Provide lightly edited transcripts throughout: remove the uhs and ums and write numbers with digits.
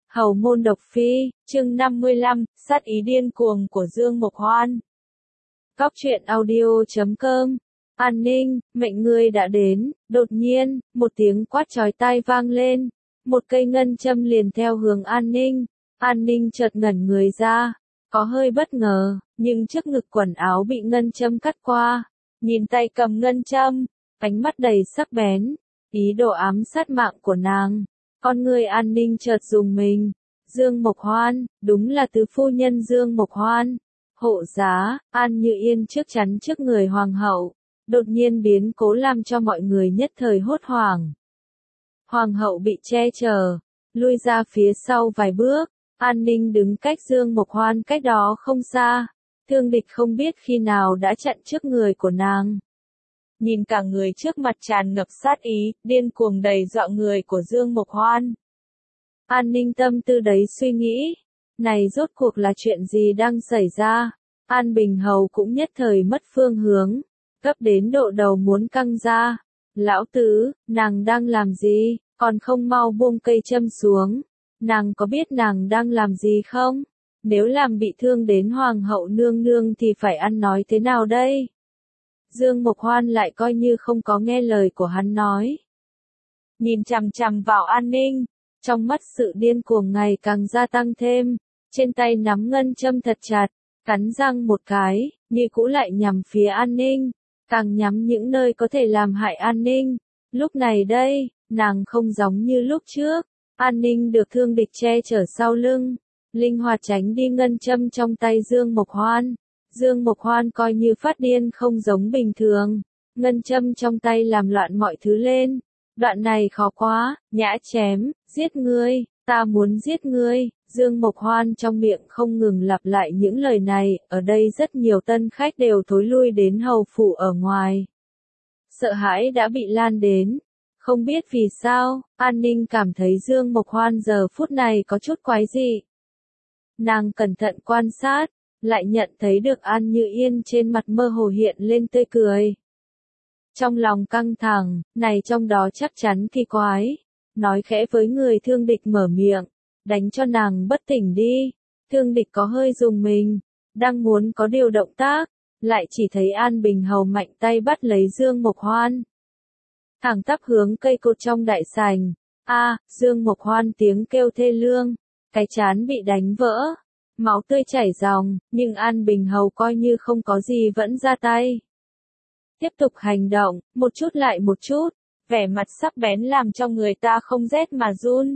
Hầu môn độc phi, chương 55, sát ý điên cuồng của Dương Mộc Hoan. Góc truyện audio.com. An Ninh, mệnh ngươi đã đến. Đột nhiên, một tiếng quát chói tai vang lên. Một cây ngân châm liền theo hướng An Ninh. An Ninh chợt ngẩn người ra. Có hơi bất ngờ, nhưng trước ngực quần áo bị ngân châm cắt qua. Nhìn tay cầm ngân châm, ánh mắt đầy sắc bén. Ý đồ ám sát mạng của nàng. Con người An Ninh chợt dùng mình. Dương Mộc Hoan, đúng là tứ phu nhân Dương Mộc Hoan. Hộ giá, An Như Yên trước chắn trước người hoàng hậu. Đột nhiên biến cố làm cho mọi người nhất thời hốt hoảng. Hoàng hậu bị che chở, lui ra phía sau vài bước. An Ninh đứng cách Dương Mộc Hoan cách đó không xa. Thương địch không biết khi nào đã chặn trước người của nàng. Nhìn cả người trước mặt tràn ngập sát ý, điên cuồng đầy dọa người của Dương Mộc Hoan. An Ninh tâm tư đấy suy nghĩ, này rốt cuộc là chuyện gì đang xảy ra? An Bình Hầu cũng nhất thời mất phương hướng, gấp đến độ đầu muốn căng ra. Lão tứ, nàng đang làm gì, còn không mau buông cây châm xuống. Nàng có biết nàng đang làm gì không? Nếu làm bị thương đến Hoàng hậu nương nương thì phải ăn nói thế nào đây? Dương Mộc Hoan lại coi như không có nghe lời của hắn nói. Nhìn chằm chằm vào An Ninh, trong mắt sự điên cuồng ngày càng gia tăng thêm, trên tay nắm ngân châm thật chặt, cắn răng một cái, như cũ lại nhắm phía An Ninh, càng nhắm những nơi có thể làm hại An Ninh. Lúc này đây, nàng không giống như lúc trước, An Ninh được thương địch che chở sau lưng, linh hoạt tránh đi ngân châm trong tay Dương Mộc Hoan. Dương Mộc Hoan coi như phát điên không giống bình thường, ngân châm trong tay làm loạn mọi thứ lên. Đoạn này khó quá, nhã chém, giết ngươi, ta muốn giết ngươi. Dương Mộc Hoan trong miệng không ngừng lặp lại những lời này, ở đây rất nhiều tân khách đều thối lui đến hầu phủ ở ngoài. Sợ hãi đã bị lan đến, không biết vì sao, An Ninh cảm thấy Dương Mộc Hoan giờ phút này có chút quái dị. Nàng cẩn thận quan sát, lại nhận thấy được An Như Yên trên mặt mơ hồ hiện lên tươi cười. Trong lòng căng thẳng, này trong đó chắc chắn kỳ quái, nói khẽ với người thương địch mở miệng, đánh cho nàng bất tỉnh đi. Thương địch có hơi dùng mình, đang muốn có điều động tác, lại chỉ thấy An Bình Hầu mạnh tay bắt lấy Dương Mộc Hoan. Thẳng tắp hướng cây cột trong đại sảnh. Dương Mộc Hoan tiếng kêu thê lương, cái trán bị đánh vỡ. Máu tươi chảy ròng, nhưng An Bình Hầu coi như không có gì vẫn ra tay. Tiếp tục hành động, một chút lại một chút, vẻ mặt sắc bén làm cho người ta không rét mà run.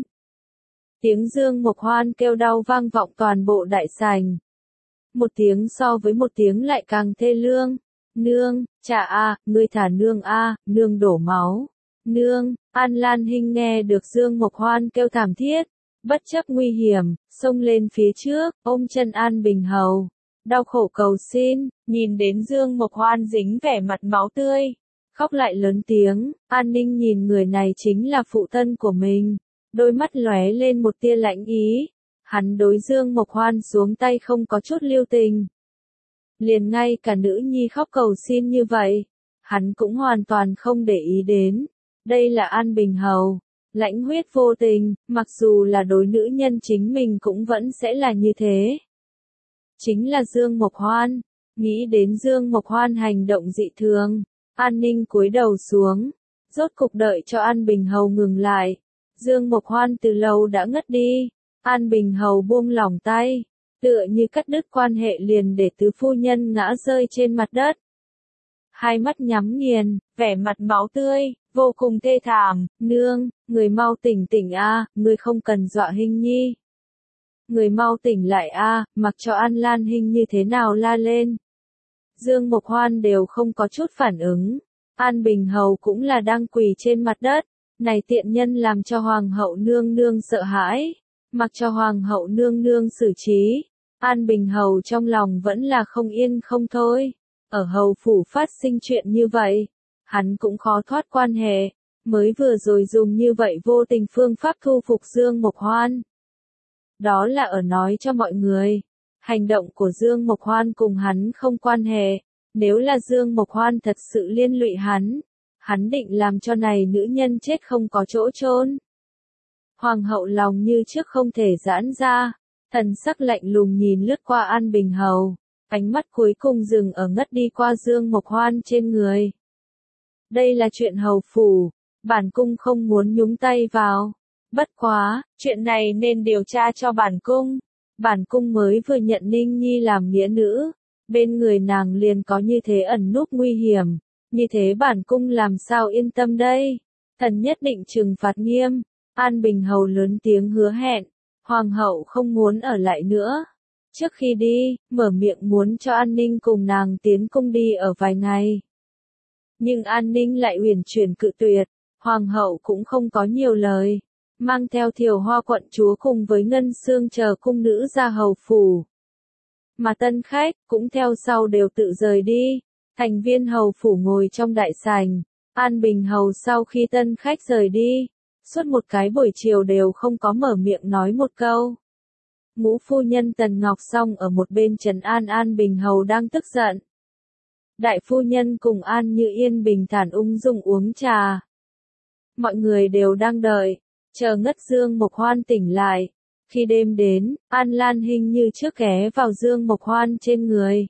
Tiếng Dương Mộc Hoan kêu đau vang vọng toàn bộ đại sảnh. Một tiếng so với một tiếng lại càng thê lương. Nương, cha ngươi thả nương nương đổ máu. Nương, An Lan Hinh nghe được Dương Mộc Hoan kêu thảm thiết. Bất chấp nguy hiểm, xông lên phía trước, ôm chân An Bình Hầu. Đau khổ cầu xin, nhìn đến Dương Mộc Hoan dính vẻ mặt máu tươi. Khóc lại lớn tiếng, An Ninh nhìn người này chính là phụ thân của mình. Đôi mắt lóe lên một tia lạnh ý. Hắn đối Dương Mộc Hoan xuống tay không có chút lưu tình. Liền ngay cả nữ nhi khóc cầu xin như vậy, hắn cũng hoàn toàn không để ý đến. Đây là An Bình Hầu. Lãnh huyết vô tình, mặc dù là đối nữ nhân chính mình cũng vẫn sẽ là như thế. Chính là Dương Mộc Hoan. Nghĩ đến Dương Mộc Hoan hành động dị thường, An Ninh cúi đầu xuống, rốt cục đợi cho An Bình Hầu ngừng lại. Dương Mộc Hoan từ lâu đã ngất đi, An Bình Hầu buông lỏng tay, tựa như cắt đứt quan hệ liền để tứ phu nhân ngã rơi trên mặt đất. Hai mắt nhắm nghiền, vẻ mặt máu tươi, vô cùng thê thảm. Nương, người mau tỉnh tỉnh người không cần dọa Hinh Nhi. Người mau tỉnh lại mặc cho An Lan Hinh như thế nào la lên. Dương Mộc Hoan đều không có chút phản ứng. An Bình Hầu cũng là đang quỳ trên mặt đất. Này tiện nhân làm cho Hoàng hậu nương nương sợ hãi. Mặc cho Hoàng hậu nương nương xử trí. An Bình Hầu trong lòng vẫn là không yên không thôi. Ở hầu phủ phát sinh chuyện như vậy, hắn cũng khó thoát quan hệ, mới vừa rồi dùng như vậy vô tình phương pháp thu phục Dương Mộc Hoan. Đó là ở nói cho mọi người, hành động của Dương Mộc Hoan cùng hắn không quan hệ, nếu là Dương Mộc Hoan thật sự liên lụy hắn định làm cho này nữ nhân chết không có chỗ chôn. Hoàng hậu lòng như trước không thể giãn ra, thần sắc lạnh lùng nhìn lướt qua An Bình Hầu, ánh mắt cuối cùng dừng ở ngất đi qua Dương Mộc Hoan trên người. Đây là chuyện hầu phủ, bản cung không muốn nhúng tay vào. Bất quá, chuyện này nên điều tra cho bản cung. Bản cung mới vừa nhận Ninh Nhi làm nghĩa nữ, bên người nàng liền có như thế ẩn núp nguy hiểm, như thế bản cung làm sao yên tâm đây. Thần nhất định trừng phạt nghiêm. An Bình Hầu lớn tiếng hứa hẹn, hoàng hậu không muốn ở lại nữa. Trước khi đi, mở miệng muốn cho An Ninh cùng nàng tiến cung đi ở vài ngày. Nhưng An Ninh lại uyển chuyển cự tuyệt, hoàng hậu cũng không có nhiều lời, mang theo Thiều Hoa quận chúa cùng với Ngân Xương chờ cung nữ ra hầu phủ. Mà tân khách cũng theo sau đều tự rời đi, thành viên hầu phủ ngồi trong đại sảnh. An Bình Hầu sau khi tân khách rời đi, suốt một cái buổi chiều đều không có mở miệng nói một câu. Ngũ phu nhân Tần Ngọc Song ở một bên trấn an An Bình Hầu đang tức giận. Đại phu nhân cùng An Như Yên bình thản ung dung uống trà. Mọi người đều đang đợi, chờ ngất Dương Mộc Hoan tỉnh lại. Khi đêm đến, An Lan Hinh như trước ghé vào Dương Mộc Hoan trên người.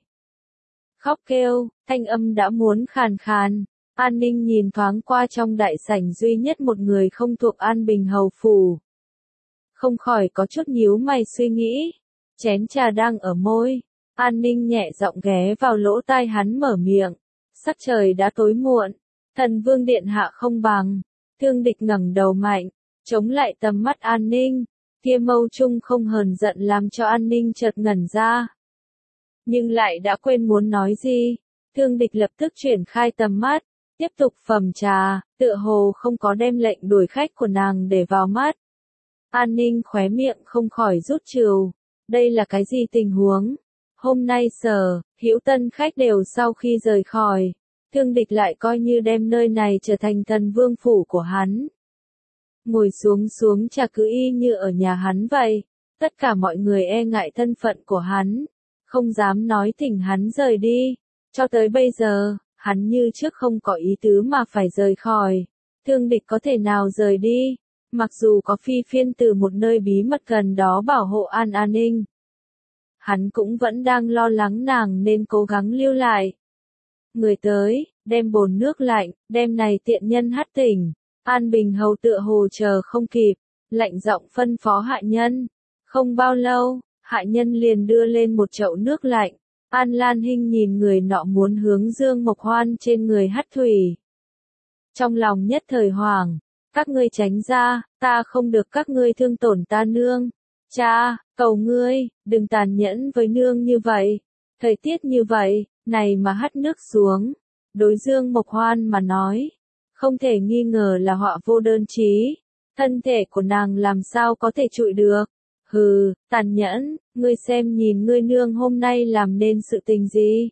Khóc kêu, thanh âm đã muốn khàn khàn. An Ninh nhìn thoáng qua trong đại sảnh duy nhất một người không thuộc An Bình Hầu phủ. Không khỏi có chút nhíu mày suy nghĩ. Chén trà đang ở môi. An Ninh nhẹ giọng ghé vào lỗ tai hắn mở miệng. Sắc trời đã tối muộn. Thần Vương Điện Hạ không bằng. Thương Địch ngẩng đầu mạnh, chống lại tầm mắt An Ninh. Kia mâu trung không hờn giận làm cho An Ninh chợt ngẩn ra. Nhưng lại đã quên muốn nói gì. Thương Địch lập tức chuyển khai tầm mắt. Tiếp tục phẩm trà, tựa hồ không có đem lệnh đuổi khách của nàng để vào mắt. An Ninh khóe miệng không khỏi rút trừ. Đây là cái gì tình huống? Hôm nay Sở, Hữu tân khách đều sau khi rời khỏi. Thương Địch lại coi như đem nơi này trở thành Thần Vương phủ của hắn. Ngồi xuống trà cứ y như ở nhà hắn vậy. Tất cả mọi người e ngại thân phận của hắn. Không dám nói thỉnh hắn rời đi. Cho tới bây giờ, hắn như trước không có ý tứ mà phải rời khỏi. Thương Địch có thể nào rời đi, mặc dù có phi phiên từ một nơi bí mật gần đó bảo hộ an ninh. Hắn cũng vẫn đang lo lắng nàng nên cố gắng lưu lại. Người tới, đem bồn nước lạnh, đem này tiện nhân hắt tỉnh. An Bình Hầu tựa hồ chờ không kịp, lạnh giọng phân phó hạ nhân. Không bao lâu, hạ nhân liền đưa lên một chậu nước lạnh. An Lan Hinh nhìn người nọ muốn hướng Dương Mộc Hoan trên người hắt thủy. Trong lòng nhất thời hoảng, các ngươi tránh ra, ta không được các ngươi thương tổn ta nương. Cha, cầu ngươi, đừng tàn nhẫn với nương như vậy. Thời tiết như vậy, này mà hắt nước xuống. Đối Dương Mộc Hoan mà nói, không thể nghi ngờ là họa vô đơn chí. Thân thể của nàng làm sao có thể chịu được. Hừ, tàn nhẫn, ngươi xem nhìn ngươi nương hôm nay làm nên sự tình gì.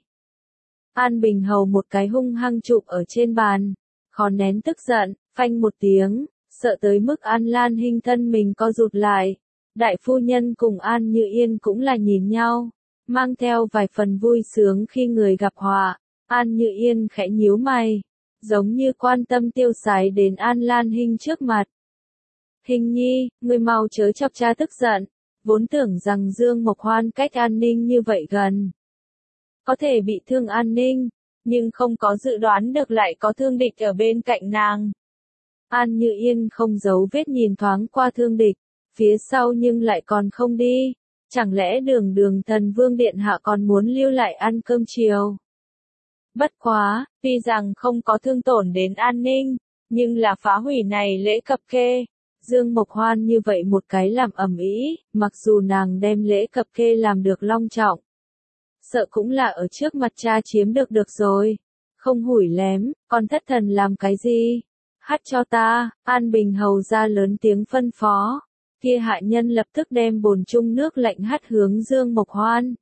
An Bình Hầu một cái hung hăng chụp ở trên bàn, khó nén tức giận, phanh một tiếng, sợ tới mức An Lan Hinh thân mình co rụt lại. Đại phu nhân cùng An Như Yên cũng là nhìn nhau, mang theo vài phần vui sướng khi người gặp họa. An Như Yên khẽ nhíu mày, giống như quan tâm tiêu sái đến An Lan Hinh trước mặt. Hình nhi, ngươi mau chớ chọc cha tức giận, vốn tưởng rằng Dương Mộc Hoan cách An Ninh như vậy gần. Có thể bị thương An Ninh, nhưng không có dự đoán được lại có Thương Địch ở bên cạnh nàng. An Như Yên không giấu vết nhìn thoáng qua Thương Địch, phía sau nhưng lại còn không đi. Chẳng lẽ đường Thần Vương Điện Hạ còn muốn lưu lại ăn cơm chiều? Bất quá, tuy rằng không có thương tổn đến An Ninh, nhưng là phá hủy này lễ cập kê. Dương Mộc Hoan như vậy một cái làm ầm ĩ, mặc dù nàng đem lễ cập kê làm được long trọng. Sợ cũng là ở trước mặt cha chiếm được rồi. Không hủi lém, con thất thần làm cái gì? Hắt cho ta, An Bình Hầu ra lớn tiếng phân phó. Kia hạ nhân lập tức đem bồn chung nước lạnh hắt hướng Dương Mộc Hoan.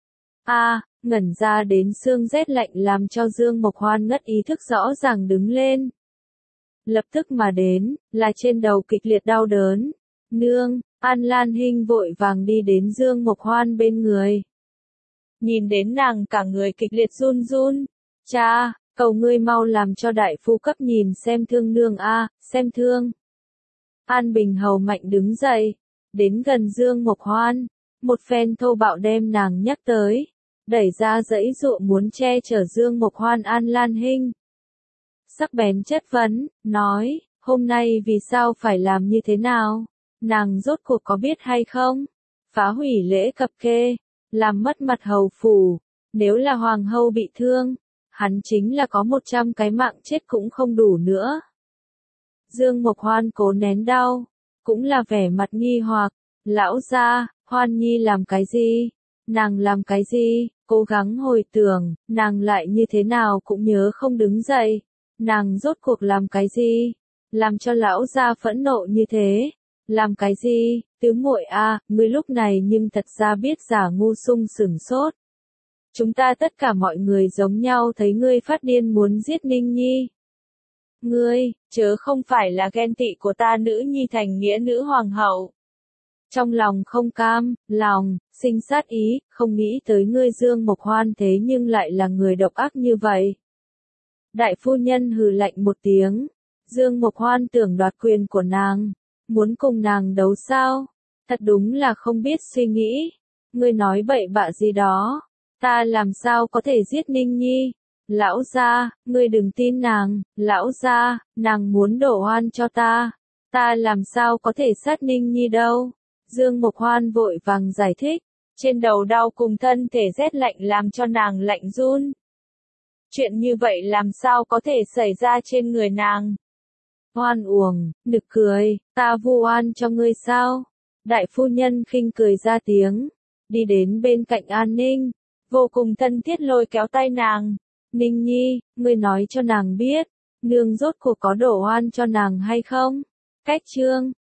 Ngẩn ra đến xương rét lạnh làm cho Dương Mộc Hoan ngất ý thức rõ ràng đứng lên. Lập tức mà đến, là trên đầu kịch liệt đau đớn. Nương, An Lan Hinh vội vàng đi đến Dương Mộc Hoan bên người. Nhìn đến nàng cả người kịch liệt run run. Cha, cầu ngươi mau làm cho đại phu cấp nhìn xem thương nương xem thương. An Bình hầu mạnh đứng dậy, đến gần Dương Mộc Hoan, một phen thô bạo đem nàng nhắc tới, đẩy ra giãy giụa muốn che chở Dương Mộc Hoan. An Lan Hinh sắc bén chất vấn, nói, hôm nay vì sao phải làm như thế nào? Nàng rốt cuộc có biết hay không? Phá hủy lễ cập kê, làm mất mặt hầu phủ, nếu là hoàng hậu bị thương, hắn chính là có 100 cái mạng chết cũng không đủ nữa. Dương Mộc Hoan cố nén đau, cũng là vẻ mặt nghi hoặc, lão gia, Hoan Nhi làm cái gì? Nàng làm cái gì? Cố gắng hồi tưởng, nàng lại như thế nào cũng nhớ không đứng dậy. Nàng rốt cuộc làm cái gì? Làm cho lão gia phẫn nộ như thế? Làm cái gì? Tứ muội a, ngươi lúc này nhưng thật ra biết giả ngu sung sửng sốt. Chúng ta tất cả mọi người giống nhau thấy ngươi phát điên muốn giết Ninh Nhi. Ngươi, chớ không phải là ghen tị của ta nữ nhi thành nghĩa nữ hoàng hậu. Trong lòng không cam, lòng, sinh sát ý, không nghĩ tới ngươi Dương Mộc Hoan thế nhưng lại là người độc ác như vậy. Đại phu nhân hừ lạnh một tiếng, Dương Mộc Hoan tưởng đoạt quyền của nàng, muốn cùng nàng đấu sao? Thật đúng là không biết suy nghĩ. Ngươi nói bậy bạ gì đó, ta làm sao có thể giết Ninh Nhi? Lão gia, ngươi đừng tin nàng, lão gia, nàng muốn đổ oan cho ta làm sao có thể sát Ninh Nhi đâu? Dương Mộc Hoan vội vàng giải thích, trên đầu đau cùng thân thể rét lạnh làm cho nàng lạnh run. Chuyện như vậy làm sao có thể xảy ra trên người nàng? Hoan uổng, nực cười, ta vu oan cho ngươi sao? Đại phu nhân khinh cười ra tiếng, đi đến bên cạnh An Ninh, vô cùng thân thiết lôi kéo tay nàng. Ninh Nhi, ngươi nói cho nàng biết, nương rốt cuộc có đổ oan cho nàng hay không? Cách chương